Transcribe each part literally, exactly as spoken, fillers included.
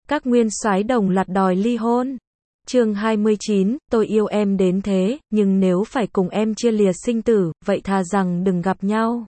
Các nguyên soái đồng loạt đòi ly hôn. Chương hai mươi chín, tôi yêu em đến thế, nhưng nếu phải cùng em chia lìa sinh tử, vậy thà rằng đừng gặp nhau.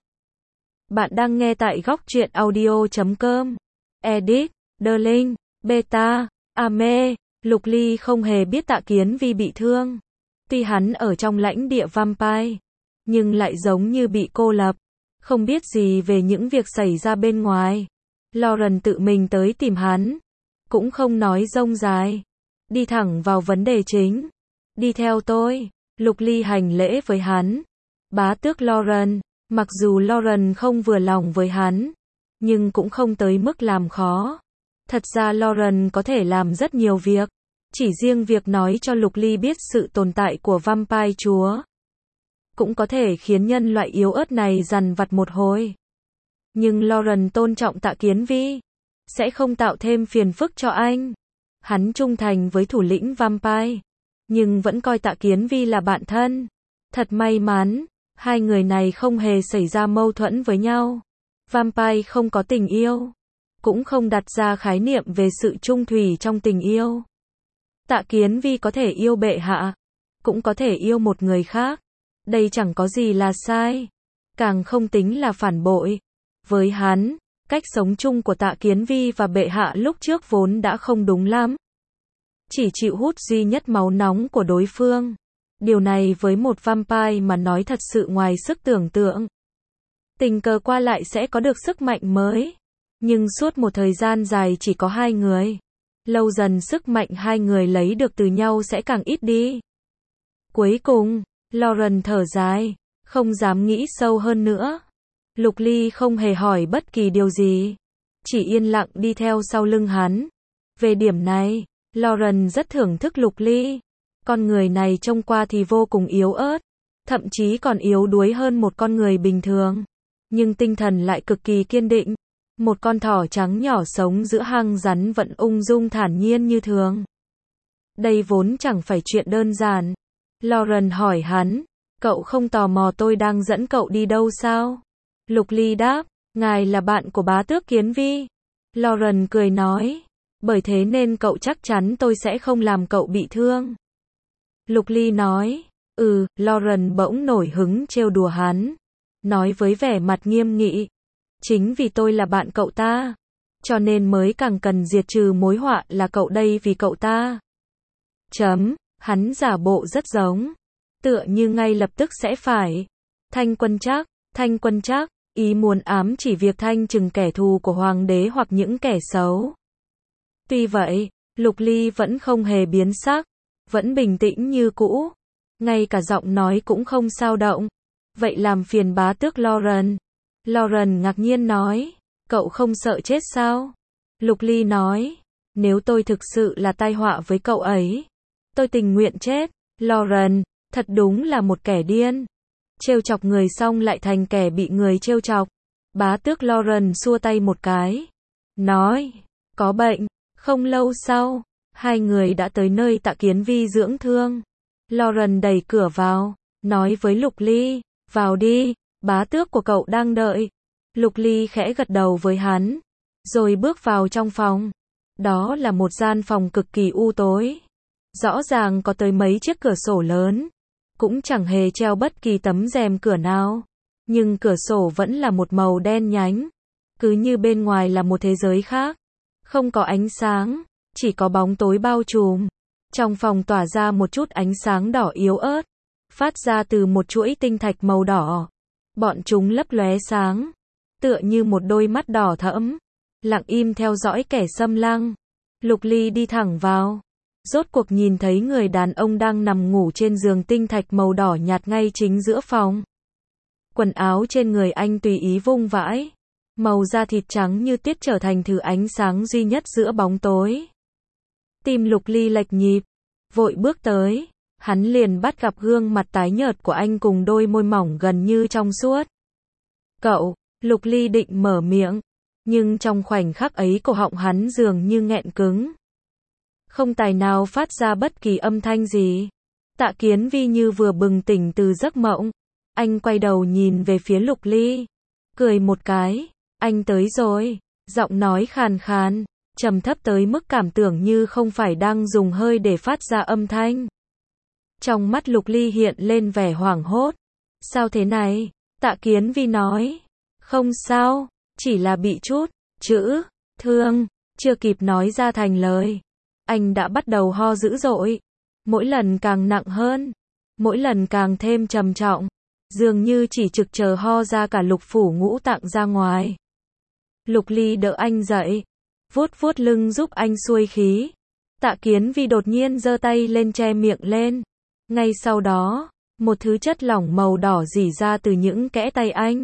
Bạn đang nghe tại góc truyện audio chấm com. Edit, Darling, Beta, Ame. Lục Ly không hề biết Tạ Kiến Vi bị thương. Tuy hắn ở trong lãnh địa vampire, nhưng lại giống như bị cô lập, không biết gì về những việc xảy ra bên ngoài. Lauren tự mình tới tìm hắn, cũng không nói rông dài, đi thẳng vào vấn đề chính. Đi theo tôi. Lục Ly hành lễ với hắn. Bá tước Lauren. Mặc dù Lauren không vừa lòng với hắn, nhưng cũng không tới mức làm khó. Thật ra Lauren có thể làm rất nhiều việc. Chỉ riêng việc nói cho Lục Ly biết sự tồn tại của vampire chúa, cũng có thể khiến nhân loại yếu ớt này dằn vặt một hồi. Nhưng Lauren tôn trọng Tạ Kiến Vi, sẽ không tạo thêm phiền phức cho anh. Hắn trung thành với thủ lĩnh vampire, nhưng vẫn coi Tạ Kiến Vi là bạn thân. Thật may mắn, hai người này không hề xảy ra mâu thuẫn với nhau. Vampire không có tình yêu, cũng không đặt ra khái niệm về sự trung thủy trong tình yêu. Tạ Kiến Vi có thể yêu bệ hạ, cũng có thể yêu một người khác. Đây chẳng có gì là sai, càng không tính là phản bội. Với hắn, cách sống chung của Tạ Kiến Vi và bệ hạ lúc trước vốn đã không đúng lắm. Chỉ chịu hút duy nhất máu nóng của đối phương. Điều này với một vampire mà nói thật sự ngoài sức tưởng tượng. Tình cờ qua lại sẽ có được sức mạnh mới, nhưng suốt một thời gian dài chỉ có hai người. Lâu dần sức mạnh hai người lấy được từ nhau sẽ càng ít đi. Cuối cùng, Lauren thở dài, không dám nghĩ sâu hơn nữa. Lục Ly không hề hỏi bất kỳ điều gì, chỉ yên lặng đi theo sau lưng hắn. Về điểm này, Lauren rất thưởng thức Lục Ly. Con người này trông qua thì vô cùng yếu ớt, thậm chí còn yếu đuối hơn một con người bình thường, nhưng tinh thần lại cực kỳ kiên định. Một con thỏ trắng nhỏ sống giữa hang rắn vẫn ung dung thản nhiên như thường. Đây vốn chẳng phải chuyện đơn giản. Lauren hỏi hắn, cậu không tò mò tôi đang dẫn cậu đi đâu sao? Lục Ly đáp, ngài là bạn của bá tước Kiến Vi. Lauren cười nói, bởi thế nên cậu chắc chắn tôi sẽ không làm cậu bị thương. Lục Ly nói, ừ. Lauren bỗng nổi hứng trêu đùa hắn, nói với vẻ mặt nghiêm nghị, chính vì tôi là bạn cậu ta, cho nên mới càng cần diệt trừ mối họa là cậu đây vì cậu ta. Chấm, hắn giả bộ rất giống, tựa như ngay lập tức sẽ phải. Thanh quân chắc, thanh quân chắc, ý muốn ám chỉ việc thanh trừng kẻ thù của hoàng đế hoặc những kẻ xấu. Tuy vậy, Lục Ly vẫn không hề biến sắc, vẫn bình tĩnh như cũ, ngay cả giọng nói cũng không xao động. Vậy làm phiền bá tước Lauren. Lauren ngạc nhiên nói, cậu không sợ chết sao? Lục Ly nói, nếu tôi thực sự là tai họa với cậu ấy, tôi tình nguyện chết. Lauren, thật đúng là một kẻ điên. Trêu chọc người xong lại thành kẻ bị người trêu chọc. Bá tước Lauren xua tay một cái, nói, có bệnh. Không lâu sau, hai người đã tới nơi Tạ Kiến Vi dưỡng thương. Lauren đẩy cửa vào, nói với Lục Ly, vào đi, bá tước của cậu đang đợi. Lục Ly khẽ gật đầu với hắn, rồi bước vào trong phòng. Đó là một gian phòng cực kỳ u tối. Rõ ràng có tới mấy chiếc cửa sổ lớn, cũng chẳng hề treo bất kỳ tấm rèm cửa nào. Nhưng cửa sổ vẫn là một màu đen nhánh, cứ như bên ngoài là một thế giới khác. Không có ánh sáng, chỉ có bóng tối bao trùm. Trong phòng tỏa ra một chút ánh sáng đỏ yếu ớt, phát ra từ một chuỗi tinh thạch màu đỏ. Bọn chúng lấp lóe sáng, tựa như một đôi mắt đỏ thẫm, lặng im theo dõi kẻ xâm lăng. Lục Ly đi thẳng vào, rốt cuộc nhìn thấy người đàn ông đang nằm ngủ trên giường tinh thạch màu đỏ nhạt ngay chính giữa phòng. Quần áo trên người anh tùy ý vung vãi, màu da thịt trắng như tuyết trở thành thứ ánh sáng duy nhất giữa bóng tối. Tim Lục Ly lệch nhịp, vội bước tới, hắn liền bắt gặp gương mặt tái nhợt của anh cùng đôi môi mỏng gần như trong suốt. Cậu, Lục Ly định mở miệng, nhưng trong khoảnh khắc ấy cổ họng hắn dường như nghẹn cứng, không tài nào phát ra bất kỳ âm thanh gì. Tạ Kiến Vi như vừa bừng tỉnh từ giấc mộng, anh quay đầu nhìn về phía Lục Ly, cười một cái, anh tới rồi, giọng nói khàn khàn, trầm thấp tới mức cảm tưởng như không phải đang dùng hơi để phát ra âm thanh. Trong mắt Lục Ly hiện lên vẻ hoảng hốt. Sao thế này? Tạ Kiến Vi nói. Không sao, chỉ là bị chút, chữ, thương, chưa kịp nói ra thành lời. Anh đã bắt đầu ho dữ dội. Mỗi lần càng nặng hơn. Mỗi lần càng thêm trầm trọng. Dường như chỉ trực chờ ho ra cả lục phủ ngũ tạng ra ngoài. Lục Ly đỡ anh dậy. Vuốt vuốt lưng giúp anh xuôi khí. Tạ Kiến Vi đột nhiên giơ tay lên che miệng lên. Ngay sau đó, một thứ chất lỏng màu đỏ rỉ ra từ những kẽ tay anh.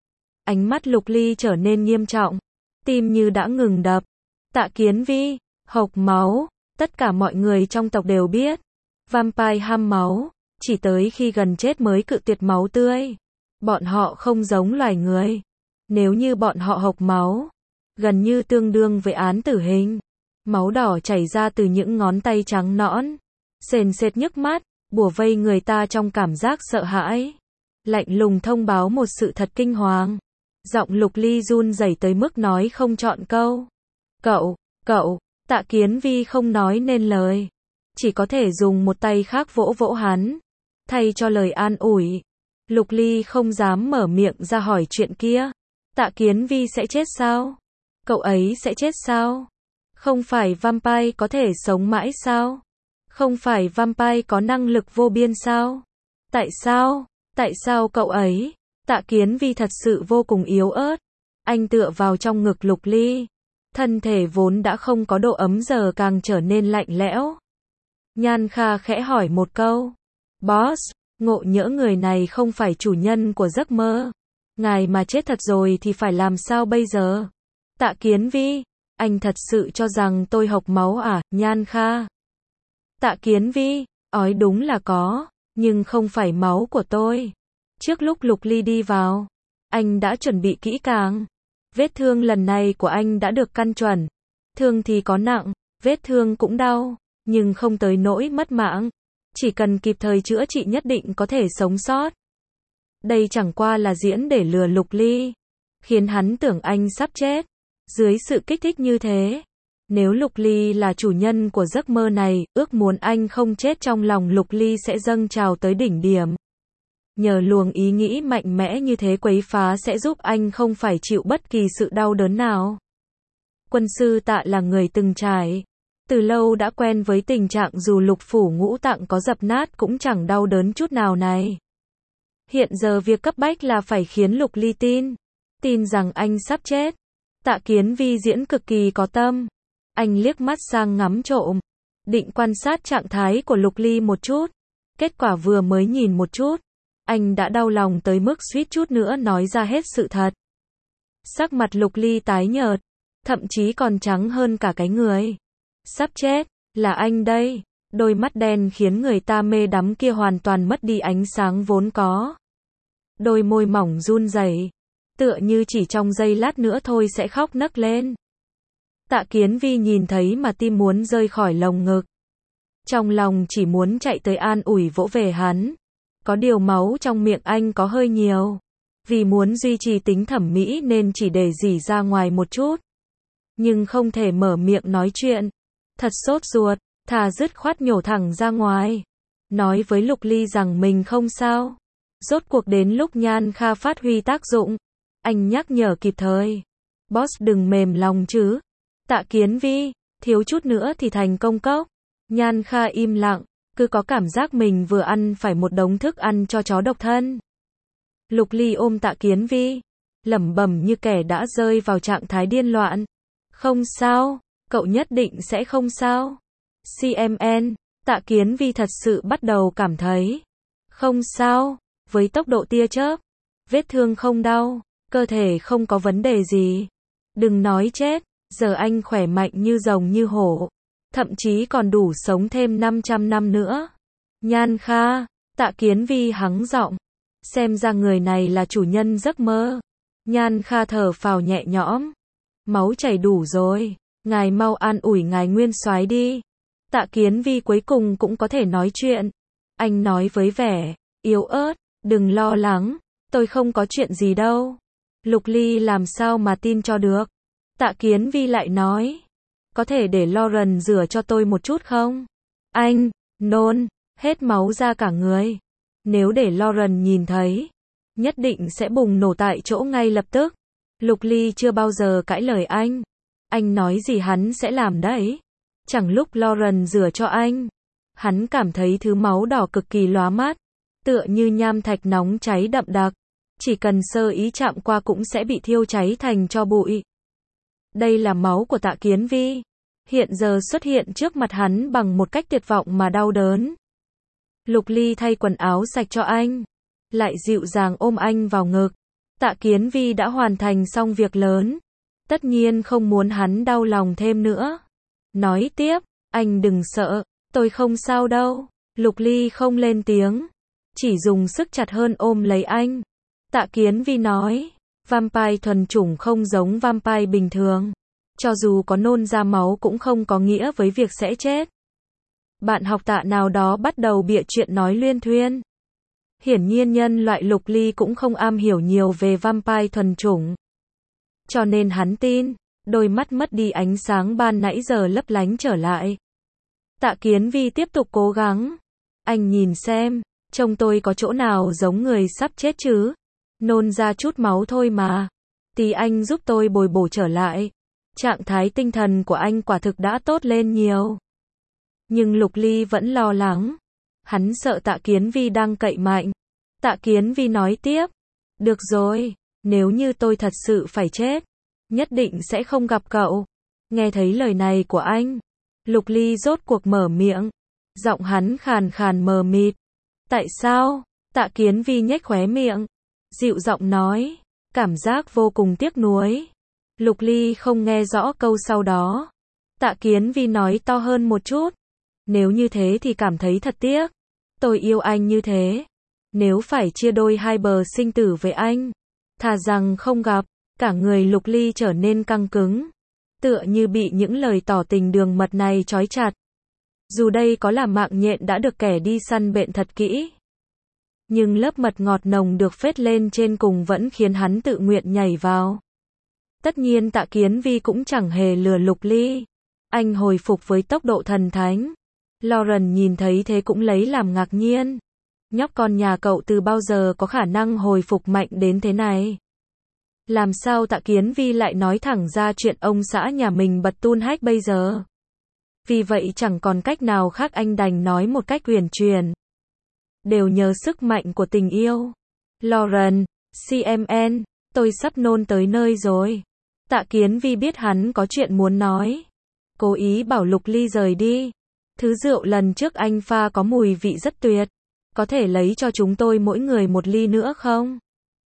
Ánh mắt Lục Ly trở nên nghiêm trọng. Tim như đã ngừng đập. Tạ Kiến Vi, hộc máu. Tất cả mọi người trong tộc đều biết. Vampire ham máu. Chỉ tới khi gần chết mới cự tuyệt máu tươi. Bọn họ không giống loài người. Nếu như bọn họ hộc máu, gần như tương đương với án tử hình. Máu đỏ chảy ra từ những ngón tay trắng nõn. Sền sệt nhức mắt, bủa vây người ta trong cảm giác sợ hãi. Lạnh lùng thông báo một sự thật kinh hoàng. Giọng Lục Ly run rẩy tới mức nói không trọn câu. Cậu, cậu, Tạ Kiến Vi không nói nên lời. Chỉ có thể dùng một tay khác vỗ vỗ hắn. Thay cho lời an ủi. Lục Ly không dám mở miệng ra hỏi chuyện kia. Tạ Kiến Vi sẽ chết sao? Cậu ấy sẽ chết sao? Không phải vampire có thể sống mãi sao? Không phải vampire có năng lực vô biên sao? Tại sao? Tại sao cậu ấy? Tạ Kiến Vi thật sự vô cùng yếu ớt. Anh tựa vào trong ngực Lục Ly. Thân thể vốn đã không có độ ấm giờ càng trở nên lạnh lẽo. Nhan Kha khẽ hỏi một câu. Boss, ngộ nhỡ người này không phải chủ nhân của giấc mơ. Ngài mà chết thật rồi thì phải làm sao bây giờ? Tạ Kiến Vi, anh thật sự cho rằng tôi hộc máu à? Nhan Kha. Tạ Kiến Vi, ói đúng là có, nhưng không phải máu của tôi. Trước lúc Lục Ly đi vào, anh đã chuẩn bị kỹ càng. Vết thương lần này của anh đã được căn chuẩn. Thương thì có nặng, vết thương cũng đau, nhưng không tới nỗi mất mạng. Chỉ cần kịp thời chữa trị nhất định có thể sống sót. Đây chẳng qua là diễn để lừa Lục Ly, khiến hắn tưởng anh sắp chết. Dưới sự kích thích như thế, nếu Lục Ly là chủ nhân của giấc mơ này, ước muốn anh không chết trong lòng Lục Ly sẽ dâng trào tới đỉnh điểm. Nhờ luồng ý nghĩ mạnh mẽ như thế quấy phá sẽ giúp anh không phải chịu bất kỳ sự đau đớn nào. Quân sư Tạ là người từng trải. Từ lâu đã quen với tình trạng dù lục phủ ngũ tạng có dập nát cũng chẳng đau đớn chút nào này. Hiện giờ việc cấp bách là phải khiến Lục Ly tin. Tin rằng anh sắp chết. Tạ Kiến Vi diễn cực kỳ có tâm. Anh liếc mắt sang ngắm trộm. Định quan sát trạng thái của Lục Ly một chút. Kết quả vừa mới nhìn một chút. Anh đã đau lòng tới mức suýt chút nữa nói ra hết sự thật. Sắc mặt Lục Ly tái nhợt. Thậm chí còn trắng hơn cả cái người. Sắp chết, là anh đây. Đôi mắt đen khiến người ta mê đắm kia hoàn toàn mất đi ánh sáng vốn có. Đôi môi mỏng run rẩy, tựa như chỉ trong giây lát nữa thôi sẽ khóc nấc lên. Tạ Kiến Vi nhìn thấy mà tim muốn rơi khỏi lồng ngực. Trong lòng chỉ muốn chạy tới an ủi vỗ về hắn. Có điều máu trong miệng anh có hơi nhiều. Vì muốn duy trì tính thẩm mỹ nên chỉ để rỉ ra ngoài một chút. Nhưng không thể mở miệng nói chuyện. Thật sốt ruột, thà dứt khoát nhổ thẳng ra ngoài. Nói với Lục Ly rằng mình không sao. Rốt cuộc đến lúc Nhan Kha phát huy tác dụng. Anh nhắc nhở kịp thời. Boss đừng mềm lòng chứ. Tạ Kiến Vi, thiếu chút nữa thì thành công cốc. Nhan Kha im lặng, cứ có cảm giác mình vừa ăn phải một đống thức ăn cho chó độc thân. Lục Ly ôm Tạ Kiến Vi, lẩm bẩm như kẻ đã rơi vào trạng thái điên loạn. Không sao, cậu nhất định sẽ không sao. xê em en, Tạ Kiến Vi thật sự bắt đầu cảm thấy không sao, với tốc độ tia chớp, vết thương không đau, cơ thể không có vấn đề gì. Đừng nói chết, giờ anh khỏe mạnh như rồng như hổ, thậm chí còn đủ sống thêm năm trăm năm nữa. Nhan Kha, Tạ Kiến Vi hắng giọng, xem ra người này là chủ nhân giấc mơ. Nhan Kha thở phào nhẹ nhõm, máu chảy đủ rồi, ngài mau an ủi ngài nguyên soái đi. Tạ Kiến Vi cuối cùng cũng có thể nói chuyện. Anh nói với vẻ yếu ớt, đừng lo lắng, tôi không có chuyện gì đâu. Lục Ly làm sao mà tin cho được. Tạ Kiến Vi lại nói, có thể để Lauren rửa cho tôi một chút không? Anh, nôn, hết máu ra cả người. Nếu để Lauren nhìn thấy, nhất định sẽ bùng nổ tại chỗ ngay lập tức. Lục Ly chưa bao giờ cãi lời anh. Anh nói gì hắn sẽ làm đấy. Chẳng lúc Lauren rửa cho anh, hắn cảm thấy thứ máu đỏ cực kỳ lóa mắt, tựa như nham thạch nóng cháy đậm đặc. Chỉ cần sơ ý chạm qua cũng sẽ bị thiêu cháy thành tro bụi. Đây là máu của Tạ Kiến Vi. Hiện giờ xuất hiện trước mặt hắn bằng một cách tuyệt vọng mà đau đớn. Lục Ly thay quần áo sạch cho anh, lại dịu dàng ôm anh vào ngực. Tạ Kiến Vi đã hoàn thành xong việc lớn, tất nhiên không muốn hắn đau lòng thêm nữa. Nói tiếp, anh đừng sợ, tôi không sao đâu. Lục Ly không lên tiếng, chỉ dùng sức chặt hơn ôm lấy anh. Tạ Kiến Vi nói, vampire thuần chủng không giống vampire bình thường. Cho dù có nôn ra máu cũng không có nghĩa với việc sẽ chết. Bạn học Tạ nào đó bắt đầu bịa chuyện nói luyên thuyên. Hiển nhiên nhân loại Lục Ly cũng không am hiểu nhiều về vampire thuần chủng. Cho nên hắn tin, đôi mắt mất đi ánh sáng ban nãy giờ lấp lánh trở lại. Tạ Kiến Vi tiếp tục cố gắng. Anh nhìn xem, trông tôi có chỗ nào giống người sắp chết chứ? Nôn ra chút máu thôi mà. Tí anh giúp tôi bồi bổ trở lại. Trạng thái tinh thần của anh quả thực đã tốt lên nhiều. Nhưng Lục Ly vẫn lo lắng. Hắn sợ Tạ Kiến Vi đang cậy mạnh. Tạ Kiến Vi nói tiếp. Được rồi, nếu như tôi thật sự phải chết, nhất định sẽ không gặp cậu. Nghe thấy lời này của anh, Lục Ly rốt cuộc mở miệng. Giọng hắn khàn khàn mờ mịt. Tại sao? Tạ Kiến Vi nhếch khóe miệng, dịu giọng nói. Cảm giác vô cùng tiếc nuối. Lục Ly không nghe rõ câu sau đó. Tạ Kiến Vi nói to hơn một chút. Nếu như thế thì cảm thấy thật tiếc. Tôi yêu anh như thế. Nếu phải chia đôi hai bờ sinh tử với anh, thà rằng không gặp. Cả người Lục Ly trở nên căng cứng, tựa như bị những lời tỏ tình đường mật này trói chặt. Dù đây có là mạng nhện đã được kẻ đi săn bện thật kỹ, nhưng lớp mật ngọt nồng được phết lên trên cùng vẫn khiến hắn tự nguyện nhảy vào. Tất nhiên Tạ Kiến Vi cũng chẳng hề lừa Lục Ly. Anh hồi phục với tốc độ thần thánh. Lauren nhìn thấy thế cũng lấy làm ngạc nhiên. Nhóc con nhà cậu từ bao giờ có khả năng hồi phục mạnh đến thế này? Làm sao Tạ Kiến Vi lại nói thẳng ra chuyện ông xã nhà mình bật tun hách bây giờ? Vì vậy chẳng còn cách nào khác, anh đành nói một cách uyển chuyển. Đều nhờ sức mạnh của tình yêu. Lauren, xê em en, tôi sắp nôn tới nơi rồi. Tạ Kiến Vi biết hắn có chuyện muốn nói, cố ý bảo Lục Ly rời đi. Thứ rượu lần trước anh pha có mùi vị rất tuyệt. Có thể lấy cho chúng tôi mỗi người một ly nữa không?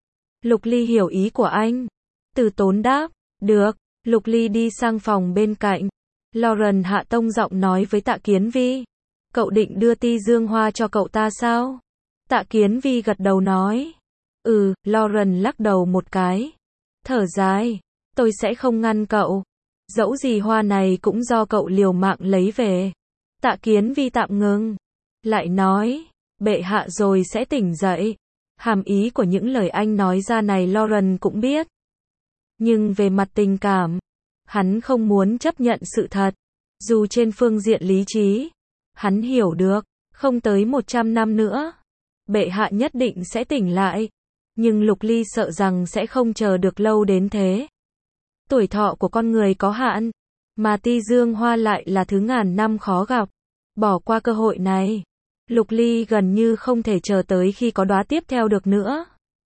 Lục Ly hiểu ý của anh. Từ tốn đáp. Được. Lục Ly đi sang phòng bên cạnh. Lauren hạ tông giọng nói với Tạ Kiến Vi. Cậu định đưa ti dương hoa cho cậu ta sao? Tạ Kiến Vi gật đầu nói. Ừ, Lauren lắc đầu một cái. Thở dài. Tôi sẽ không ngăn cậu. Dẫu gì hoa này cũng do cậu liều mạng lấy về. Tạ Kiến Vi tạm ngừng. Lại nói. Bệ hạ rồi sẽ tỉnh dậy. Hàm ý của những lời anh nói ra này Lauren cũng biết. Nhưng về mặt tình cảm, hắn không muốn chấp nhận sự thật. Dù trên phương diện lý trí, hắn hiểu được, không tới một trăm năm nữa, bệ hạ nhất định sẽ tỉnh lại. Nhưng Lục Ly sợ rằng sẽ không chờ được lâu đến thế. Tuổi thọ của con người có hạn, mà ti dương hoa lại là thứ ngàn năm khó gặp. Bỏ qua cơ hội này, Lục Ly gần như không thể chờ tới khi có đóa tiếp theo được nữa.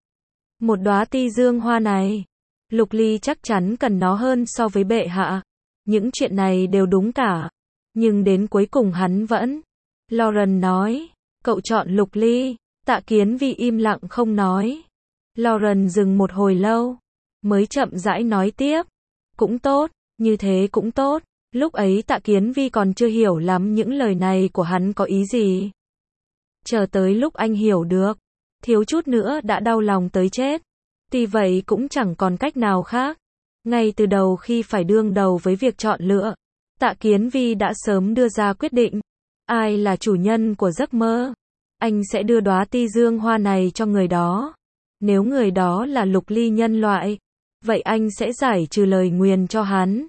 Một đóa ti dương hoa này, Lục Ly chắc chắn cần nó hơn so với bệ hạ. Những chuyện này đều đúng cả. Nhưng đến cuối cùng hắn vẫn. Lauren nói. Cậu chọn Lục Ly. Tạ Kiến Vi im lặng không nói. Lauren dừng một hồi lâu, mới chậm rãi nói tiếp. Cũng tốt, như thế cũng tốt. Lúc ấy Tạ Kiến Vi còn chưa hiểu lắm những lời này của hắn có ý gì. Chờ tới lúc anh hiểu được, thiếu chút nữa đã đau lòng tới chết. Tuy vậy cũng chẳng còn cách nào khác. Ngay từ đầu khi phải đương đầu với việc chọn lựa, Tạ Kiến Vi đã sớm đưa ra quyết định. Ai là chủ nhân của giấc mơ? Anh sẽ đưa đóa ti dương hoa này cho người đó. Nếu người đó là Lục Ly nhân loại, vậy anh sẽ giải trừ lời nguyền cho hắn.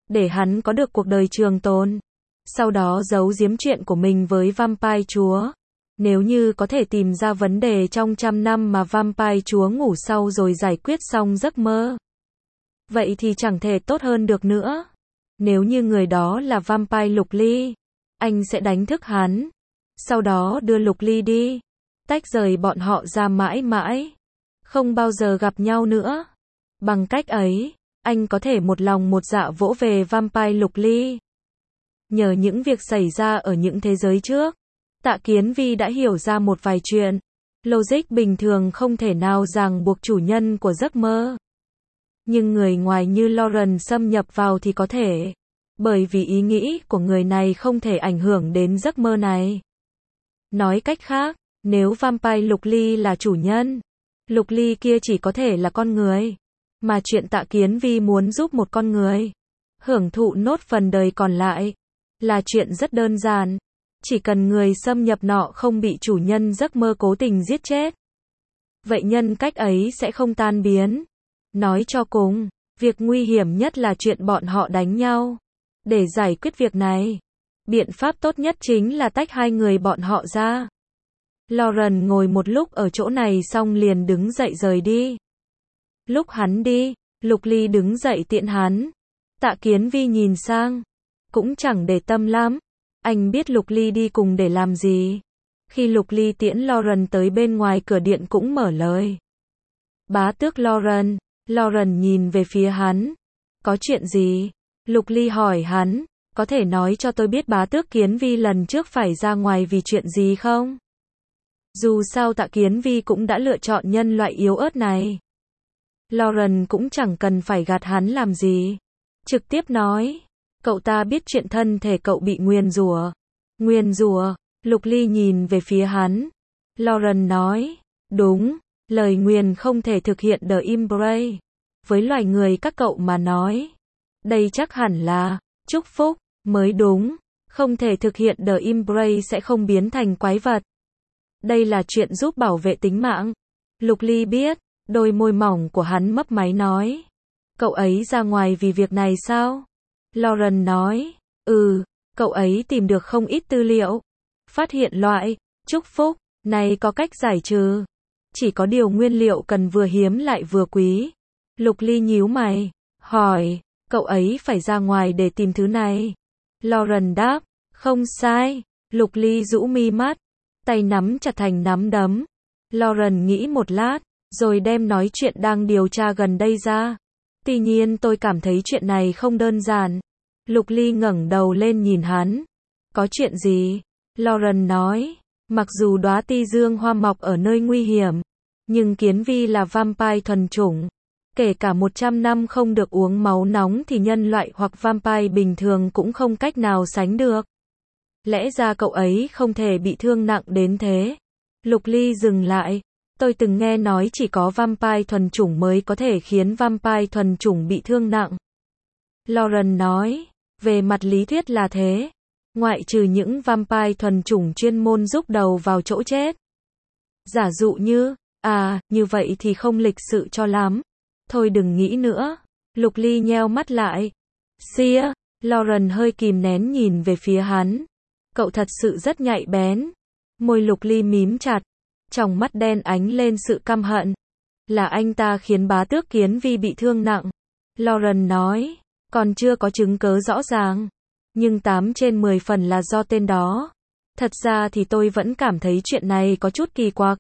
để hắn có được cuộc đời trường tồn. Sau đó giấu giếm chuyện của mình với Vampire Chúa. Nếu như có thể tìm ra vấn đề trong trăm năm mà Vampire Chúa ngủ sau rồi giải quyết xong giấc mơ, vậy thì chẳng thể tốt hơn được nữa. Nếu như người đó là Vampire Lục Ly, anh sẽ đánh thức hắn, sau đó đưa Lục Ly đi, tách rời bọn họ ra mãi mãi, không bao giờ gặp nhau nữa. Bằng cách ấy, anh có thể một lòng một dạ vỗ về Vampire Lục Ly. Nhờ những việc xảy ra ở những thế giới trước, Tạ Kiến Vi đã hiểu ra một vài chuyện. Logic bình thường không thể nào ràng buộc chủ nhân của giấc mơ. Nhưng người ngoài như Lauren xâm nhập vào thì có thể. Bởi vì ý nghĩ của người này không thể ảnh hưởng đến giấc mơ này. Nói cách khác, nếu Vampire Lục Ly là chủ nhân, Lục Ly kia chỉ có thể là con người. Mà chuyện Tạ Kiến Vi muốn giúp một con người hưởng thụ nốt phần đời còn lại là chuyện rất đơn giản. Chỉ cần người xâm nhập nọ không bị chủ nhân giấc mơ cố tình giết chết, vậy nhân cách ấy sẽ không tan biến. Nói cho cùng, việc nguy hiểm nhất là chuyện bọn họ đánh nhau. Để giải quyết việc này, biện pháp tốt nhất chính là tách hai người bọn họ ra. Lauren ngồi một lúc ở chỗ này xong liền đứng dậy rời đi. Lúc hắn đi, Lục Ly đứng dậy tiễn hắn. Tạ Kiến Vi nhìn sang, cũng chẳng để tâm lắm. Anh biết Lục Ly đi cùng để làm gì. Khi Lục Ly tiễn Lauren tới bên ngoài cửa điện cũng mở lời. Bá tước Lauren. Lauren nhìn về phía hắn. Có chuyện gì? Lục Ly hỏi hắn, có thể nói cho tôi biết bá tước Kiến Vi lần trước phải ra ngoài vì chuyện gì không? Dù sao Tạ Kiến Vi cũng đã lựa chọn nhân loại yếu ớt này. Lauren cũng chẳng cần phải gạt hắn làm gì. Trực tiếp nói, cậu ta biết chuyện thân thể cậu bị nguyền rủa. Nguyền rủa? Lục Ly nhìn về phía hắn. Lauren nói, đúng, lời nguyền không thể thực hiện the embrace. Với loài người các cậu mà nói, đây chắc hẳn là chúc phúc mới đúng. Không thể thực hiện the embrace sẽ không biến thành quái vật. Đây là chuyện giúp bảo vệ tính mạng. Lục Ly biết. Đôi môi mỏng của hắn mấp máy nói, cậu ấy ra ngoài vì việc này sao? Lauren nói, ừ, cậu ấy tìm được không ít tư liệu. Phát hiện loại chúc phúc này có cách giải trừ. Chỉ có điều nguyên liệu cần vừa hiếm lại vừa quý. Lục Ly nhíu mày, hỏi, cậu ấy phải ra ngoài để tìm thứ này. Lauren đáp, không sai. Lục Ly rũ mi mắt, tay nắm chặt thành nắm đấm. Lauren nghĩ một lát, rồi đem nói chuyện đang điều tra gần đây ra. Tuy nhiên tôi cảm thấy chuyện này không đơn giản. Lục Ly ngẩng đầu lên nhìn hắn. Có chuyện gì? Lauren nói, mặc dù đóa ti dương hoa mọc ở nơi nguy hiểm, nhưng Kiến Vi là vampire thuần chủng. Kể cả một trăm năm không được uống máu nóng thì nhân loại hoặc vampire bình thường cũng không cách nào sánh được. Lẽ ra cậu ấy không thể bị thương nặng đến thế. Lục Ly dừng lại. Tôi từng nghe nói chỉ có vampire thuần chủng mới có thể khiến vampire thuần chủng bị thương nặng. Lauren nói, về mặt lý thuyết là thế. Ngoại trừ những vampire thuần chủng chuyên môn rúc đầu vào chỗ chết. Giả dụ như, à, như vậy thì không lịch sự cho lắm. Thôi đừng nghĩ nữa. Lục Ly nheo mắt lại. Xia, Lauren hơi kìm nén nhìn về phía hắn. Cậu thật sự rất nhạy bén. Môi Lục Ly mím chặt. Trong mắt đen ánh lên sự căm hận. Là anh ta khiến bá tước Kiến Vi bị thương nặng. Lauren nói, còn chưa có chứng cớ rõ ràng. Nhưng tám trên mười phần là do tên đó. Thật ra thì tôi vẫn cảm thấy chuyện này có chút kỳ quặc.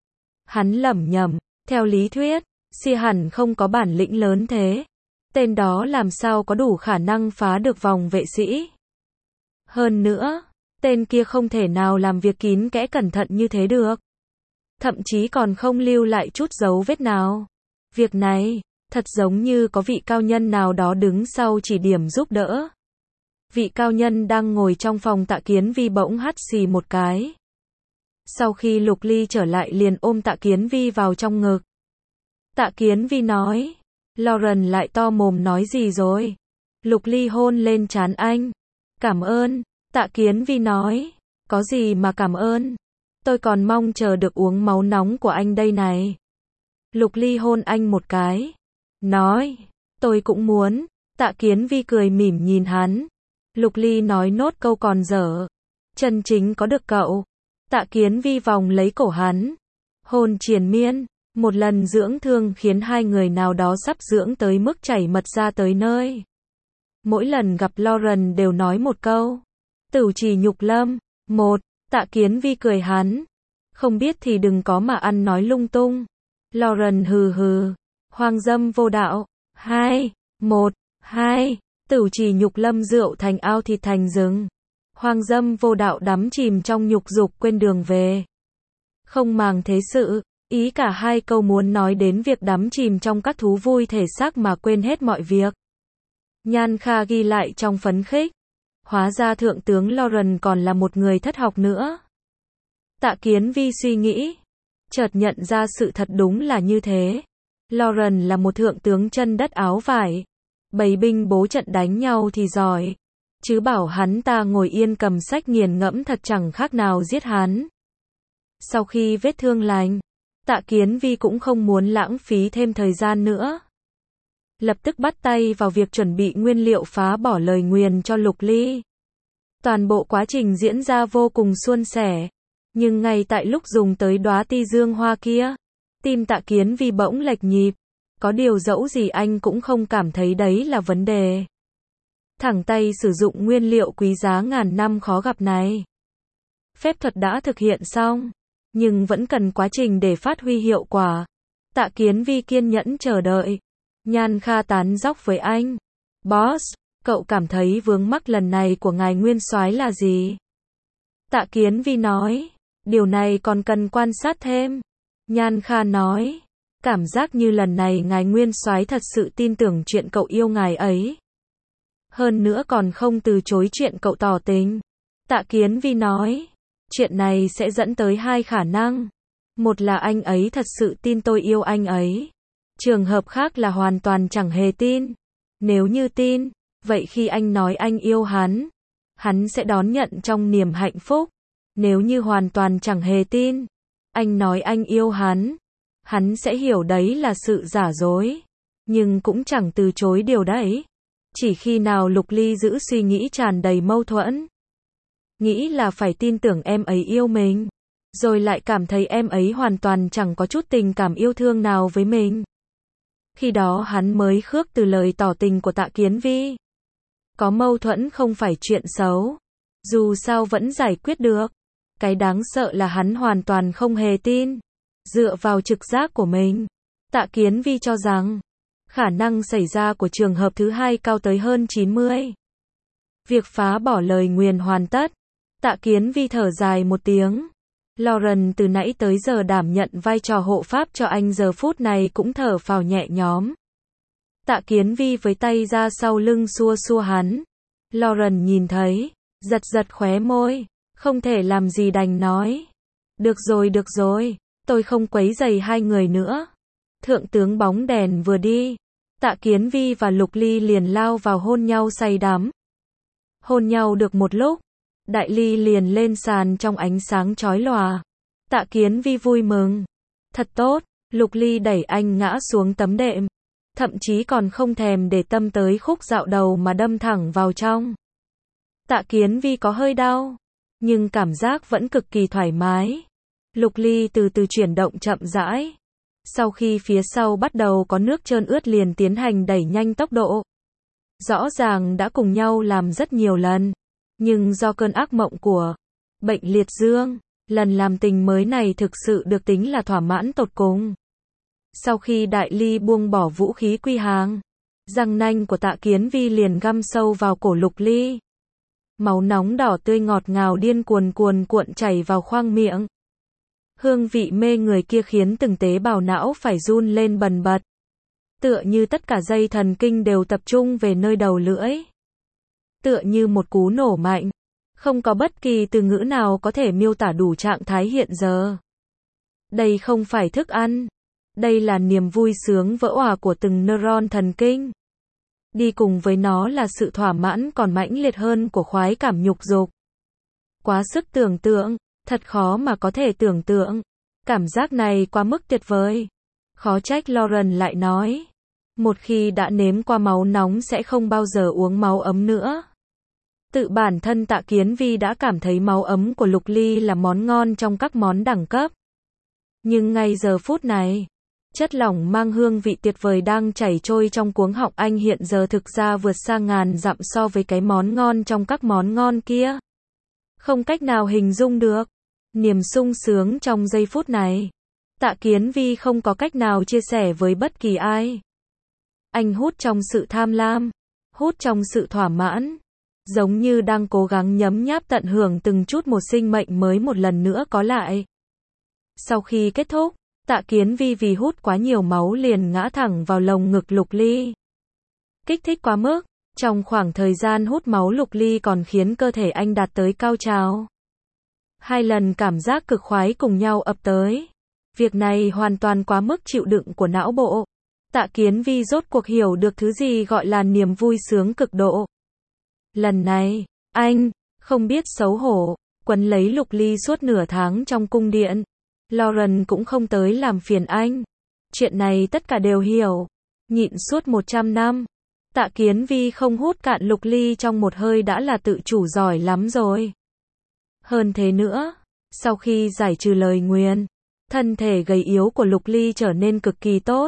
Hắn lẩm nhẩm, theo lý thuyết, Si hẳn không có bản lĩnh lớn thế. Tên đó làm sao có đủ khả năng phá được vòng vệ sĩ. Hơn nữa, tên kia không thể nào làm việc kín kẽ cẩn thận như thế được. Thậm chí còn không lưu lại chút dấu vết nào. Việc này, thật giống như có vị cao nhân nào đó đứng sau chỉ điểm giúp đỡ. Vị cao nhân đang ngồi trong phòng Tạ Kiến Vi bỗng hắt xì một cái. Sau khi Lục Ly trở lại liền ôm Tạ Kiến Vi vào trong ngực. Tạ Kiến Vi nói, Lauren lại to mồm nói gì rồi? Lục Ly hôn lên trán anh. Cảm ơn. Tạ Kiến Vi nói, có gì mà cảm ơn? Tôi còn mong chờ được uống máu nóng của anh đây này. Lục Ly hôn anh một cái. Nói, tôi cũng muốn. Tạ Kiến Vi cười mỉm nhìn hắn. Lục Ly nói nốt câu còn dở. Chân chính có được cậu. Tạ Kiến Vi vòng lấy cổ hắn. Hôn triền miên. Một lần dưỡng thương khiến hai người nào đó sắp dưỡng tới mức chảy mật ra tới nơi. Mỗi lần gặp Lauren đều nói một câu. Tửu trì nhục lâm. Một. Tạ Kiến Vi cười hắn. Không biết thì đừng có mà ăn nói lung tung. Lauren hừ hừ. Hoang dâm vô đạo. Hai. Một. Hai. Tửu trì nhục lâm rượu thành ao thịt thành rừng. Hoang dâm vô đạo đắm chìm trong nhục dục quên đường về. Không màng thế sự. Ý cả hai câu muốn nói đến việc đắm chìm trong các thú vui thể xác mà quên hết mọi việc. Nhan Kha ghi lại trong phấn khích. Hóa ra thượng tướng Lauren còn là một người thất học nữa. Tạ Kiến Vi suy nghĩ. Chợt nhận ra sự thật đúng là như thế. Lauren là một thượng tướng chân đất áo vải. Bày binh bố trận đánh nhau thì giỏi. Chứ bảo hắn ta ngồi yên cầm sách nghiền ngẫm thật chẳng khác nào giết hắn. Sau khi vết thương lành, Tạ Kiến Vi cũng không muốn lãng phí thêm thời gian nữa. Lập tức bắt tay vào việc chuẩn bị nguyên liệu phá bỏ lời nguyền cho Lục Ly. Toàn bộ quá trình diễn ra vô cùng suôn sẻ. Nhưng ngay tại lúc dùng tới đóa ti dương hoa kia, tim Tạ Kiến Vi bỗng lệch nhịp. Có điều dẫu gì anh cũng không cảm thấy đấy là vấn đề. Thẳng tay sử dụng nguyên liệu quý giá ngàn năm khó gặp này. Phép thuật đã thực hiện xong, nhưng vẫn cần quá trình để phát huy hiệu quả. Tạ Kiến Vi kiên nhẫn chờ đợi. Nhan Kha tán dóc với anh. Boss, cậu cảm thấy vướng mắc lần này của ngài nguyên soái là gì? Tạ Kiến Vi nói. Điều này còn cần quan sát thêm. Nhan Kha nói. Cảm giác như lần này ngài nguyên soái thật sự tin tưởng chuyện cậu yêu ngài ấy. Hơn nữa còn không từ chối chuyện cậu tỏ tình. Tạ Kiến Vi nói. Chuyện này sẽ dẫn tới hai khả năng. Một là anh ấy thật sự tin tôi yêu anh ấy. Trường hợp khác là hoàn toàn chẳng hề tin. Nếu như tin, vậy khi anh nói anh yêu hắn, hắn sẽ đón nhận trong niềm hạnh phúc. Nếu như hoàn toàn chẳng hề tin, anh nói anh yêu hắn, hắn sẽ hiểu đấy là sự giả dối. Nhưng cũng chẳng từ chối điều đấy. Chỉ khi nào Lục Ly giữ suy nghĩ tràn đầy mâu thuẫn. Nghĩ là phải tin tưởng em ấy yêu mình. Rồi lại cảm thấy em ấy hoàn toàn chẳng có chút tình cảm yêu thương nào với mình. Khi đó hắn mới khước từ lời tỏ tình của Tạ Kiến Vi. Có mâu thuẫn không phải chuyện xấu. Dù sao vẫn giải quyết được. Cái đáng sợ là hắn hoàn toàn không hề tin. Dựa vào trực giác của mình, Tạ Kiến Vi cho rằng khả năng xảy ra của trường hợp thứ hai cao tới hơn chín mươi. Việc phá bỏ lời nguyền hoàn tất. Tạ Kiến Vi thở dài một tiếng. Lauren từ nãy tới giờ đảm nhận vai trò hộ pháp cho anh giờ phút này cũng thở phào nhẹ nhõm. Tạ Kiến Vi với tay ra sau lưng xua xua hắn. Lauren nhìn thấy, giật giật khóe môi, không thể làm gì đành nói. Được rồi được rồi, tôi không quấy rầy hai người nữa. Thượng tướng bóng đèn vừa đi, Tạ Kiến Vi và Lục Ly liền lao vào hôn nhau say đắm. Hôn nhau được một lúc, Đại Ly liền lên sàn trong ánh sáng chói lòa. Tạ Kiến Vi vui mừng. Thật tốt, Lục Ly đẩy anh ngã xuống tấm đệm. Thậm chí còn không thèm để tâm tới khúc dạo đầu mà đâm thẳng vào trong. Tạ Kiến Vi có hơi đau, nhưng cảm giác vẫn cực kỳ thoải mái. Lục Ly từ từ chuyển động chậm rãi. Sau khi phía sau bắt đầu có nước trơn ướt liền tiến hành đẩy nhanh tốc độ. Rõ ràng đã cùng nhau làm rất nhiều lần. Nhưng do cơn ác mộng của bệnh liệt dương, lần làm tình mới này thực sự được tính là thỏa mãn tột cùng. Sau khi Đại Ly buông bỏ vũ khí quy hàng, răng nanh của Tạ Kiến Vi liền găm sâu vào cổ Lục Ly. Máu nóng đỏ tươi ngọt ngào điên cuồn cuồn cuộn chảy vào khoang miệng. Hương vị mê người kia khiến từng tế bào não phải run lên bần bật. Tựa như tất cả dây thần kinh đều tập trung về nơi đầu lưỡi. Tựa như một cú nổ mạnh. Không có bất kỳ từ ngữ nào có thể miêu tả đủ trạng thái hiện giờ. Đây không phải thức ăn. Đây là niềm vui sướng vỡ òa của từng neuron thần kinh. Đi cùng với nó là sự thỏa mãn còn mãnh liệt hơn của khoái cảm nhục dục. Quá sức tưởng tượng, thật khó mà có thể tưởng tượng. Cảm giác này quá mức tuyệt vời. Khó trách Lauren lại nói. Một khi đã nếm qua máu nóng sẽ không bao giờ uống máu ấm nữa. Tự bản thân Tạ Kiến Vi đã cảm thấy máu ấm của Lục Ly là món ngon trong các món đẳng cấp. Nhưng ngay giờ phút này, chất lỏng mang hương vị tuyệt vời đang chảy trôi trong cuống họng anh hiện giờ thực ra vượt xa ngàn dặm so với cái món ngon trong các món ngon kia. Không cách nào hình dung được. Niềm sung sướng trong giây phút này. Tạ Kiến Vi không có cách nào chia sẻ với bất kỳ ai. Anh hút trong sự tham lam, hút trong sự thỏa mãn, giống như đang cố gắng nhấm nháp tận hưởng từng chút một sinh mệnh mới một lần nữa có lại. Sau khi kết thúc, Tạ Kiến Vi vì hút quá nhiều máu liền ngã thẳng vào lồng ngực Lục Ly. Kích thích quá mức, trong khoảng thời gian hút máu Lục Ly còn khiến cơ thể anh đạt tới cao trào. Hai lần cảm giác cực khoái cùng nhau ập tới. Việc này hoàn toàn quá mức chịu đựng của não bộ. Tạ Kiến Vi rốt cuộc hiểu được thứ gì gọi là niềm vui sướng cực độ. Lần này, anh, không biết xấu hổ, quấn lấy Lục Ly suốt nửa tháng trong cung điện. Lauren cũng không tới làm phiền anh. Chuyện này tất cả đều hiểu. Nhịn suốt một trăm năm. Tạ Kiến Vi không hút cạn Lục Ly trong một hơi đã là tự chủ giỏi lắm rồi. Hơn thế nữa, sau khi giải trừ lời nguyền, thân thể gầy yếu của Lục Ly trở nên cực kỳ tốt.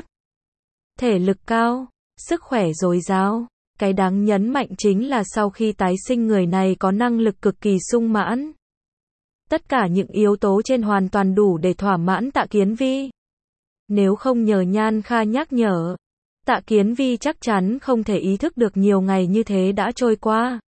Thể lực cao, sức khỏe dồi dào. Cái đáng nhấn mạnh chính là sau khi tái sinh người này có năng lực cực kỳ sung mãn. Tất cả những yếu tố trên hoàn toàn đủ để thỏa mãn Tạ Kiến Vi. Nếu không nhờ Nhan Kha nhắc nhở, Tạ Kiến Vi chắc chắn không thể ý thức được nhiều ngày như thế đã trôi qua.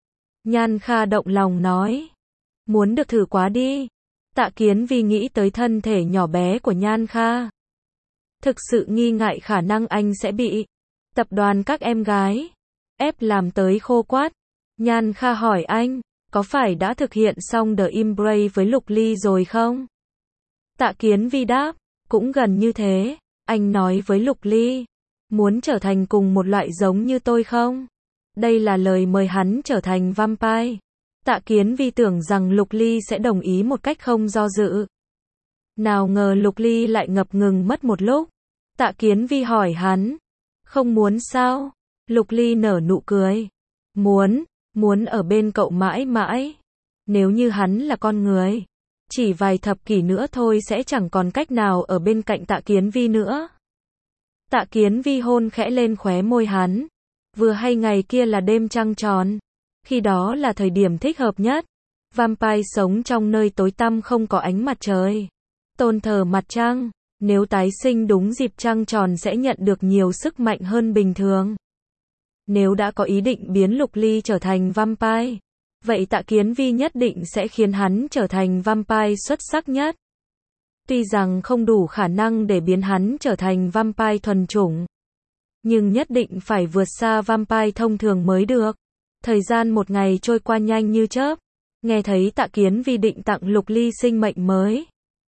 Nhan Kha động lòng nói. Muốn được thử quá đi. Tạ Kiến Vi nghĩ tới thân thể nhỏ bé của Nhan Kha. Thực sự nghi ngại khả năng anh sẽ bị tập đoàn các em gái ép làm tới khô quát. Nhan Kha hỏi anh, có phải đã thực hiện xong The Embrace với Lục Ly rồi không? Tạ Kiến Vi đáp, cũng gần như thế. Anh nói với Lục Ly, muốn trở thành cùng một loại giống như tôi không? Đây là lời mời hắn trở thành vampire. Tạ Kiến Vi tưởng rằng Lục Ly sẽ đồng ý một cách không do dự. Nào ngờ Lục Ly lại ngập ngừng mất một lúc. Tạ Kiến Vi hỏi hắn, không muốn sao? Lục Ly nở nụ cười. Muốn, muốn ở bên cậu mãi mãi. Nếu như hắn là con người, chỉ vài thập kỷ nữa thôi sẽ chẳng còn cách nào ở bên cạnh Tạ Kiến Vi nữa. Tạ Kiến Vi hôn khẽ lên khóe môi hắn. Vừa hay ngày kia là đêm trăng tròn. Khi đó là thời điểm thích hợp nhất. Vampire sống trong nơi tối tăm không có ánh mặt trời. Tôn thờ mặt trăng. Nếu tái sinh đúng dịp trăng tròn sẽ nhận được nhiều sức mạnh hơn bình thường. Nếu đã có ý định biến Lục Ly trở thành vampire, vậy Tạ Kiến Vi nhất định sẽ khiến hắn trở thành vampire xuất sắc nhất. Tuy rằng không đủ khả năng để biến hắn trở thành vampire thuần chủng, nhưng nhất định phải vượt xa vampire thông thường mới được. Thời gian một ngày trôi qua nhanh như chớp. Nghe thấy Tạ Kiến Vi định tặng Lục Ly sinh mệnh mới,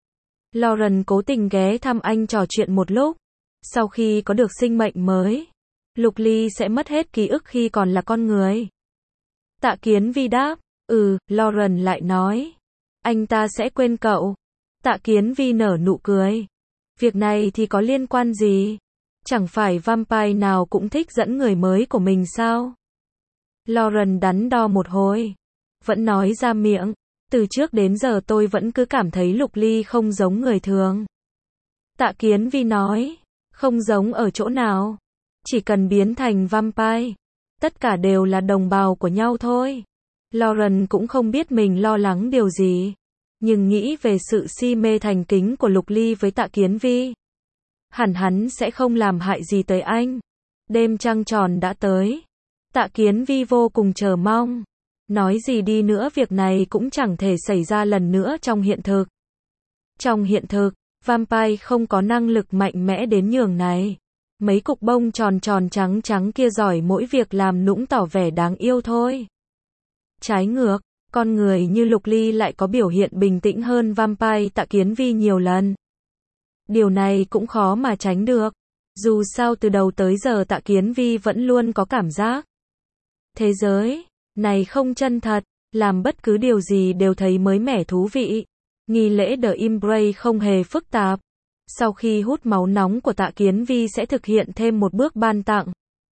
Lauren cố tình ghé thăm anh trò chuyện một lúc. Sau khi có được sinh mệnh mới, Lục Ly sẽ mất hết ký ức khi còn là con người. Tạ Kiến Vi đáp, ừ, Lauren lại nói, anh ta sẽ quên cậu. Tạ Kiến Vi nở nụ cười. Việc này thì có liên quan gì? Chẳng phải vampire nào cũng thích dẫn người mới của mình sao? Lauren đắn đo một hồi, vẫn nói ra miệng, từ trước đến giờ tôi vẫn cứ cảm thấy Lục Ly không giống người thường. Tạ Kiến Vi nói, không giống ở chỗ nào? Chỉ cần biến thành vampire, tất cả đều là đồng bào của nhau thôi. Lauren cũng không biết mình lo lắng điều gì, nhưng nghĩ về sự si mê thành kính của Lục Ly với Tạ Kiến Vi, hẳn hắn sẽ không làm hại gì tới anh. Đêm trăng tròn đã tới. Tạ Kiến Vi vô cùng chờ mong. Nói gì đi nữa việc này cũng chẳng thể xảy ra lần nữa trong hiện thực. Trong hiện thực, vampire không có năng lực mạnh mẽ đến nhường này. Mấy cục bông tròn tròn trắng trắng kia giỏi mỗi việc làm nũng tỏ vẻ đáng yêu thôi. Trái ngược, con người như Lục Ly lại có biểu hiện bình tĩnh hơn vampire Tạ Kiến Vi nhiều lần. Điều này cũng khó mà tránh được. Dù sao từ đầu tới giờ Tạ Kiến Vi vẫn luôn có cảm giác thế giới này không chân thật, làm bất cứ điều gì đều thấy mới mẻ thú vị. Nghi lễ The Embrace không hề phức tạp, Sau khi hút máu nóng của Tạ Kiến Vi sẽ thực hiện thêm một bước ban tặng.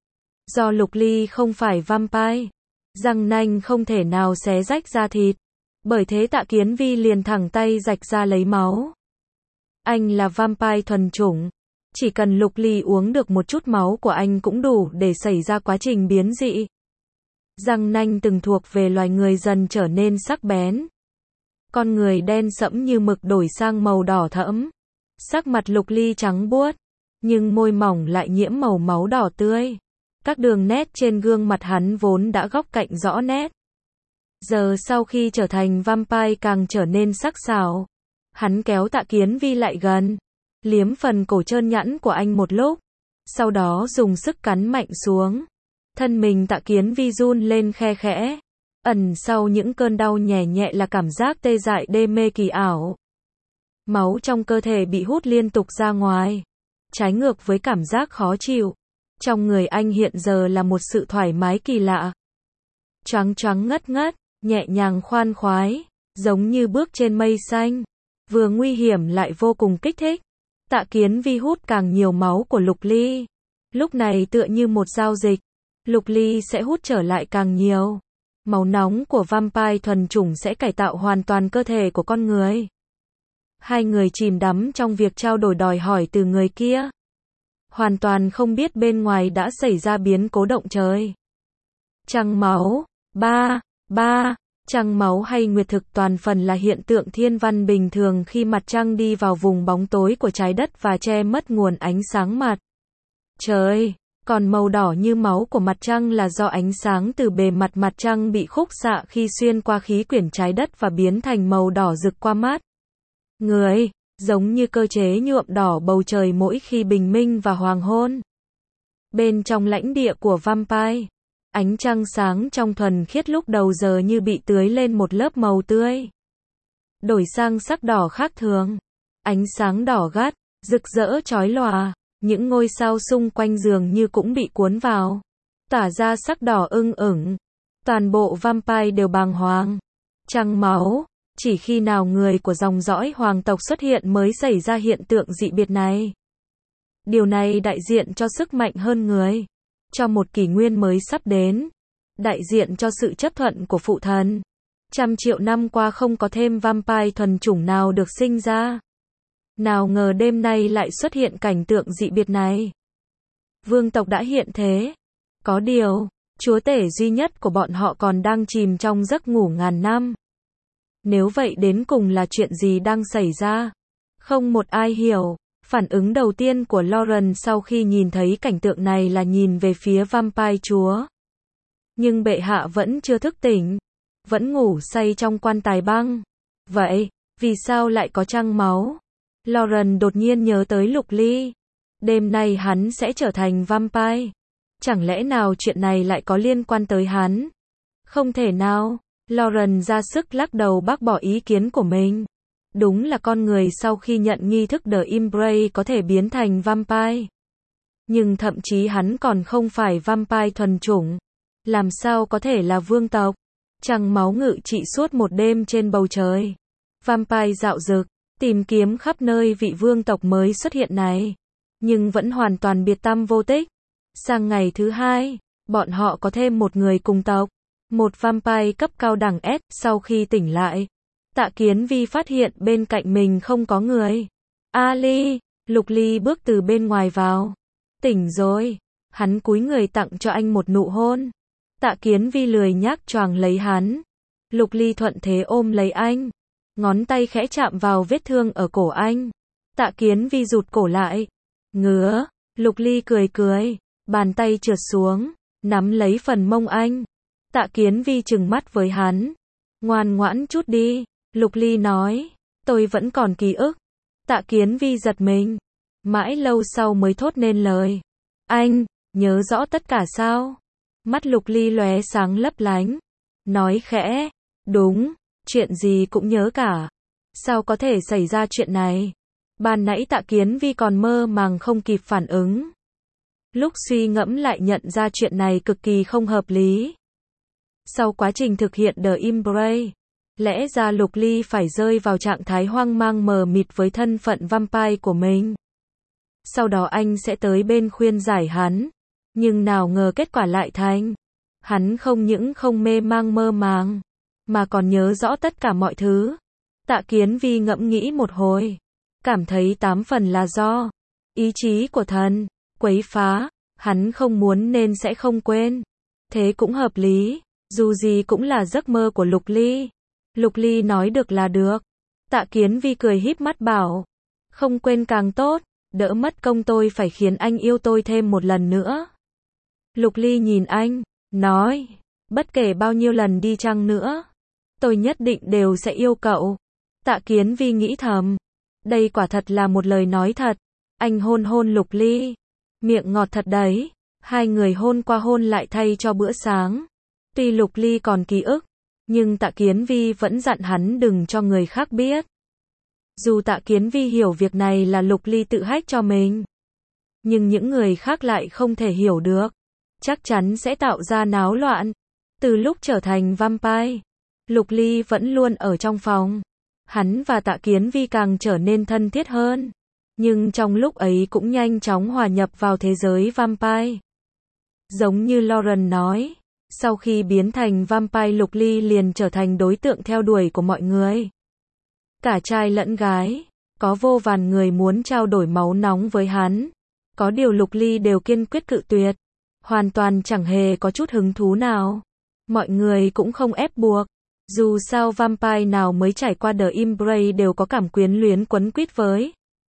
Do Lục Ly không phải vampire, răng nanh không thể nào xé rách da thịt. Bởi thế Tạ Kiến Vi liền thẳng tay rạch ra lấy máu. Anh là vampire thuần chủng. Chỉ cần Lục Ly uống được một chút máu của anh cũng đủ để xảy ra quá trình biến dị. Răng nanh từng thuộc về loài người dần trở nên sắc bén. Con người đen sẫm như mực đổi sang màu đỏ thẫm. Sắc mặt Lục Ly trắng buốt, nhưng môi mỏng lại nhiễm màu máu đỏ tươi. Các đường nét trên gương mặt hắn vốn đã góc cạnh rõ nét. Giờ sau khi trở thành vampire càng trở nên sắc sảo. Hắn kéo Tạ Kiến Vi lại gần, liếm phần cổ trơn nhẵn của anh một lúc, sau đó dùng sức cắn mạnh xuống. Thân mình Tạ Kiến Vi run lên khe khẽ. Ẩn sau những cơn đau nhẹ nhẹ là cảm giác tê dại đê mê kỳ ảo. Máu trong cơ thể bị hút liên tục ra ngoài, trái ngược với cảm giác khó chịu. Trong người anh hiện giờ là một sự thoải mái kỳ lạ. Choáng choáng ngất ngất, nhẹ nhàng khoan khoái, giống như bước trên mây xanh. Vừa nguy hiểm lại vô cùng kích thích. Tạ Kiến Vi hút càng nhiều máu của Lục Ly. Lúc này tựa như một giao dịch. Lục Ly sẽ hút trở lại càng nhiều. Máu nóng của vampire thuần chủng sẽ cải tạo hoàn toàn cơ thể của con người. Hai người chìm đắm trong việc trao đổi đòi hỏi từ người kia. Hoàn toàn không biết bên ngoài đã xảy ra biến cố động trời. Trăng máu. Ba. Ba. Trăng máu hay nguyệt thực toàn phần là hiện tượng thiên văn bình thường khi mặt trăng đi vào vùng bóng tối của trái đất và che mất nguồn ánh sáng mặt trời. Còn màu đỏ như máu của mặt trăng là do ánh sáng từ bề mặt mặt trăng bị khúc xạ khi xuyên qua khí quyển trái đất và biến thành màu đỏ rực qua mắt người, giống như cơ chế nhuộm đỏ bầu trời mỗi khi bình minh và hoàng hôn. Bên trong lãnh địa của vampire, ánh trăng sáng trong thuần khiết lúc đầu giờ như bị tưới lên một lớp màu tươi, đổi sang sắc đỏ khác thường. Ánh sáng đỏ gắt, rực rỡ chói lòa, những ngôi sao xung quanh giường như cũng bị cuốn vào, tỏa ra sắc đỏ ưng ửng. Toàn bộ vampire đều bàng hoàng. Trăng máu, chỉ khi nào người của dòng dõi hoàng tộc xuất hiện mới xảy ra hiện tượng dị biệt này. Điều này đại diện cho sức mạnh hơn người, cho một kỷ nguyên mới sắp đến, đại diện cho sự chấp thuận của phụ thần. Trăm triệu năm qua không có thêm vampire thuần chủng nào được sinh ra. Nào ngờ đêm nay lại xuất hiện cảnh tượng dị biệt này. Vương tộc đã hiện thế. Có điều, chúa tể duy nhất của bọn họ còn đang chìm trong giấc ngủ ngàn năm. Nếu vậy đến cùng là chuyện gì đang xảy ra? Không một ai hiểu. Phản ứng đầu tiên của Lauren sau khi nhìn thấy cảnh tượng này là nhìn về phía vampire chúa. Nhưng bệ hạ vẫn chưa thức tỉnh, vẫn ngủ say trong quan tài băng. Vậy, vì sao lại có trăng máu? Lauren đột nhiên nhớ tới Lục Ly. Đêm nay hắn sẽ trở thành vampire. Chẳng lẽ nào chuyện này lại có liên quan tới hắn? Không thể nào. Lauren ra sức lắc đầu bác bỏ ý kiến của mình. Đúng là con người sau khi nhận nghi thức The Embrace có thể biến thành vampire. Nhưng thậm chí hắn còn không phải vampire thuần chủng. Làm sao có thể là vương tộc? Trăng máu ngự trị suốt một đêm trên bầu trời. Vampire dạo dực, tìm kiếm khắp nơi vị vương tộc mới xuất hiện này. Nhưng vẫn hoàn toàn biệt tăm vô tích. Sang ngày thứ hai, bọn họ có thêm một người cùng tộc. Một vampire cấp cao đẳng S. Sau khi tỉnh lại, Tạ Kiến Vi phát hiện bên cạnh mình không có người. Ali, Lục Ly bước từ bên ngoài vào. Tỉnh rồi. Hắn cúi người tặng cho anh một nụ hôn. Tạ Kiến Vi lười nhác choàng lấy hắn. Lục Ly thuận thế ôm lấy anh. Ngón tay khẽ chạm vào vết thương ở cổ anh. Tạ Kiến Vi rụt cổ lại. Ngứa. Lục Ly cười cười. Bàn tay trượt xuống, nắm lấy phần mông anh. Tạ Kiến Vi trừng mắt với hắn. Ngoan ngoãn chút đi. Lục Ly nói. Tôi vẫn còn ký ức. Tạ Kiến Vi giật mình. Mãi lâu sau mới thốt nên lời. Anh, nhớ rõ tất cả sao? Mắt Lục Ly lóe sáng lấp lánh. Nói khẽ. Đúng, chuyện gì cũng nhớ cả. Sao có thể xảy ra chuyện này? Ban nãy Tạ Kiến Vi còn mơ màng không kịp phản ứng. Lúc suy ngẫm lại nhận ra chuyện này cực kỳ không hợp lý. Sau quá trình thực hiện The Embrace, Lẽ ra Lục Ly phải rơi vào trạng thái hoang mang mờ mịt với thân phận vampire của mình. Sau đó anh sẽ tới bên khuyên giải hắn. Nhưng nào ngờ kết quả lại thành. Hắn không những không mê mang mơ màng, mà còn nhớ rõ tất cả mọi thứ. Tạ Kiến Vi ngẫm nghĩ một hồi. Cảm thấy tám phần là do ý chí của thần quấy phá. Hắn không muốn nên sẽ không quên. Thế cũng hợp lý. Dù gì cũng là giấc mơ của Lục Ly. Lục Ly nói được là được. Tạ Kiến Vi cười híp mắt bảo. Không quên càng tốt. Đỡ mất công tôi phải khiến anh yêu tôi thêm một lần nữa. Lục Ly nhìn anh, nói. Bất kể bao nhiêu lần đi chăng nữa, tôi nhất định đều sẽ yêu cậu. Tạ Kiến Vi nghĩ thầm. Đây quả thật là một lời nói thật. Anh hôn hôn Lục Ly. Miệng ngọt thật đấy. Hai người hôn qua hôn lại thay cho bữa sáng. Tuy Lục Ly còn ký ức, nhưng Tạ Kiến Vi vẫn dặn hắn đừng cho người khác biết. Dù Tạ Kiến Vi hiểu việc này là Lục Ly tự hách cho mình, nhưng những người khác lại không thể hiểu được. Chắc chắn sẽ tạo ra náo loạn. Từ lúc trở thành vampire, Lục Ly vẫn luôn ở trong phòng. Hắn và Tạ Kiến Vi càng trở nên thân thiết hơn. Nhưng trong lúc ấy cũng nhanh chóng hòa nhập vào thế giới vampire. Giống như Lauren nói, sau khi biến thành vampire Lục Ly liền trở thành đối tượng theo đuổi của mọi người. Cả trai lẫn gái, có vô vàn người muốn trao đổi máu nóng với hắn. Có điều Lục Ly đều kiên quyết cự tuyệt. Hoàn toàn chẳng hề có chút hứng thú nào. Mọi người cũng không ép buộc. Dù sao vampire nào mới trải qua The Embrace đều có cảm quyến luyến quấn quýt với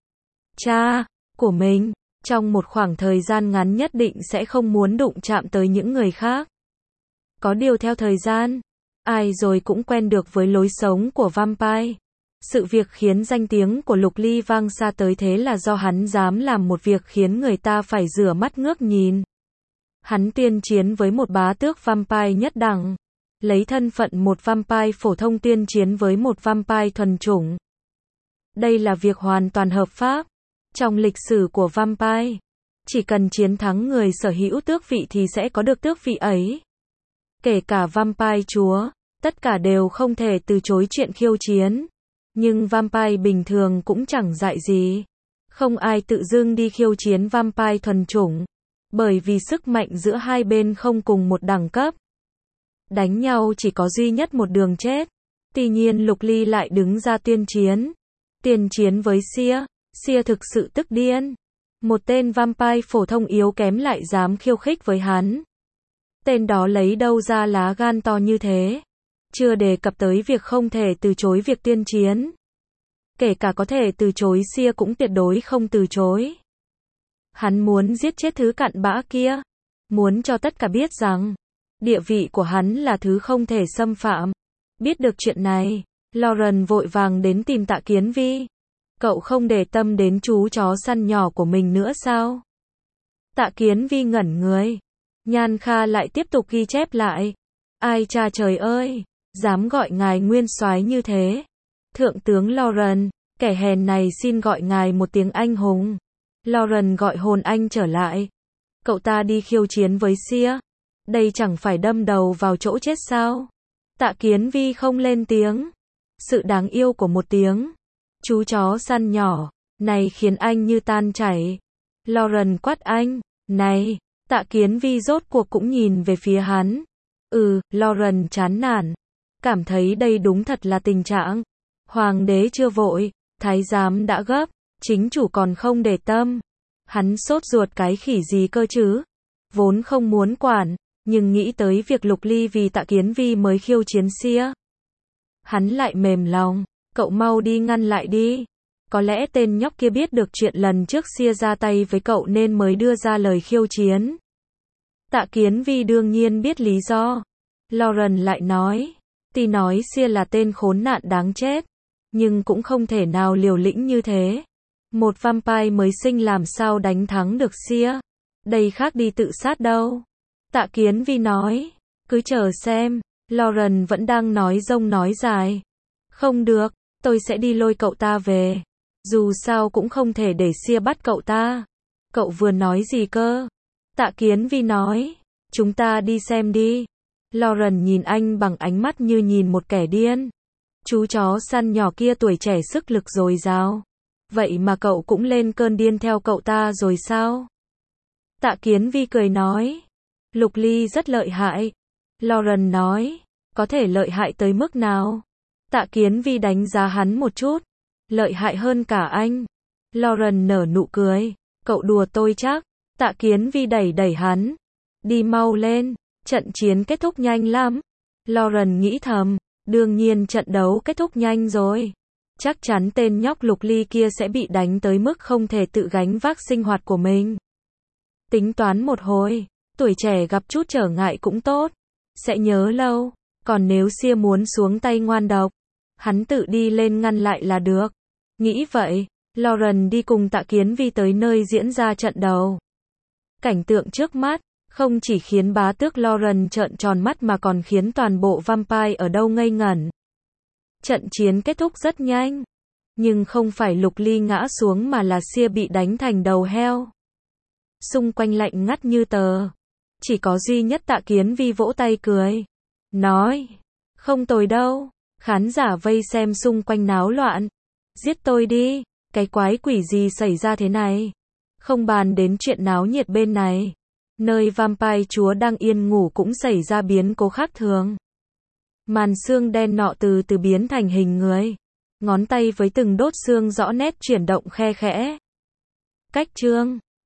cha của mình. Trong một khoảng thời gian ngắn nhất định sẽ không muốn đụng chạm tới những người khác. Có điều theo thời gian, ai rồi cũng quen được với lối sống của vampire. Sự việc khiến danh tiếng của Lục Ly vang xa tới thế là do hắn dám làm một việc khiến người ta phải rửa mắt ngước nhìn. Hắn tuyên chiến với một bá tước vampire nhất đẳng. Lấy thân phận một vampire phổ thông tuyên chiến với một vampire thuần chủng. Đây là việc hoàn toàn hợp pháp. Trong lịch sử của vampire, chỉ cần chiến thắng người sở hữu tước vị thì sẽ có được tước vị ấy. Kể cả vampire chúa, tất cả đều không thể từ chối chuyện khiêu chiến. Nhưng vampire bình thường cũng chẳng dại gì. Không ai tự dưng đi khiêu chiến vampire thuần chủng. Bởi vì sức mạnh giữa hai bên không cùng một đẳng cấp. Đánh nhau chỉ có duy nhất một đường chết. Tuy nhiên Lục Ly lại đứng ra tuyên chiến. Tuyên chiến với Sia. Sia thực sự tức điên. Một tên vampire phổ thông yếu kém lại dám khiêu khích với hắn. Tên đó lấy đâu ra lá gan to như thế. Chưa đề cập tới việc không thể từ chối việc tuyên chiến. Kể cả có thể từ chối Sia cũng tuyệt đối không từ chối. Hắn muốn giết chết thứ cặn bã kia. Muốn cho tất cả biết rằng địa vị của hắn là thứ không thể xâm phạm. Biết được chuyện này, Lauren vội vàng đến tìm Tạ Kiến Vi. Cậu không để tâm đến chú chó săn nhỏ của mình nữa sao? Tạ Kiến Vi ngẩn người. Nhan Kha lại tiếp tục ghi chép lại. Ai cha trời ơi, dám gọi ngài nguyên soái như thế. Thượng tướng Lauren, kẻ hèn này xin gọi ngài một tiếng anh hùng. Lauren gọi hồn anh trở lại. Cậu ta đi khiêu chiến với Sia. Đây chẳng phải đâm đầu vào chỗ chết sao? Tạ Kiến Vi không lên tiếng. Sự đáng yêu của một tiếng chú chó săn nhỏ này khiến anh như tan chảy. Lauren quát anh. Này, Tạ Kiến Vi rốt cuộc cũng nhìn về phía hắn. Ừ, Lauren chán nản. Cảm thấy đây đúng thật là tình trạng. Hoàng đế chưa vội, thái giám đã gấp, chính chủ còn không để tâm. Hắn sốt ruột cái khỉ gì cơ chứ? Vốn không muốn quản, nhưng nghĩ tới việc Lục Ly vì Tạ Kiến Vi mới khiêu chiến Sia. Hắn lại mềm lòng. Cậu mau đi ngăn lại đi. Có lẽ tên nhóc kia biết được chuyện lần trước Sia ra tay với cậu nên mới đưa ra lời khiêu chiến. Tạ Kiến Vi đương nhiên biết lý do. Lauren lại nói. Tuy nói Sia là tên khốn nạn đáng chết, nhưng cũng không thể nào liều lĩnh như thế. Một vampire mới sinh làm sao đánh thắng được Sia. Đây khác đi tự sát đâu. Tạ Kiến Vi nói. Cứ chờ xem. Lauren vẫn đang nói rông nói dài. Không được, tôi sẽ đi lôi cậu ta về. Dù sao cũng không thể để Sia bắt cậu ta. Cậu vừa nói gì cơ? Tạ Kiến Vi nói. Chúng ta đi xem đi. Lauren nhìn anh bằng ánh mắt như nhìn một kẻ điên. Chú chó săn nhỏ kia tuổi trẻ sức lực dồi dào. Vậy mà cậu cũng lên cơn điên theo cậu ta rồi sao? Tạ Kiến Vi cười nói. Lục Ly rất lợi hại. Lauren nói. Có thể lợi hại tới mức nào? Tạ Kiến Vi đánh giá hắn một chút. Lợi hại hơn cả anh. Lauren nở nụ cười. Cậu đùa tôi chắc. Tạ Kiến Vi đẩy đẩy hắn. Đi mau lên. Trận chiến kết thúc nhanh lắm. Lauren nghĩ thầm. Đương nhiên trận đấu kết thúc nhanh rồi. Chắc chắn tên nhóc Lục Ly kia sẽ bị đánh tới mức không thể tự gánh vác sinh hoạt của mình. Tính toán một hồi. Tuổi trẻ gặp chút trở ngại cũng tốt. Sẽ nhớ lâu. Còn nếu Sia muốn xuống tay ngoan độc, hắn tự đi lên ngăn lại là được. Nghĩ vậy, Lauren đi cùng Tạ Kiến Vi tới nơi diễn ra trận đấu. Cảnh tượng trước mắt, không chỉ khiến bá tước Lauren trợn tròn mắt mà còn khiến toàn bộ vampire ở đâu ngây ngẩn. Trận chiến kết thúc rất nhanh. Nhưng không phải Lục Ly ngã xuống mà là Sia bị đánh thành đầu heo. Xung quanh lạnh ngắt như tờ. Chỉ có duy nhất Tạ Kiến Vi vỗ tay cười. Nói, không tồi đâu. Khán giả vây xem xung quanh náo loạn. Giết tôi đi, cái quái quỷ gì xảy ra thế này? Không bàn đến chuyện náo nhiệt bên này. Nơi vampire chúa đang yên ngủ cũng xảy ra biến cố khác thường. Màn xương đen nọ từ từ biến thành hình người. Ngón tay với từng đốt xương rõ nét chuyển động khe khẽ. Cách chương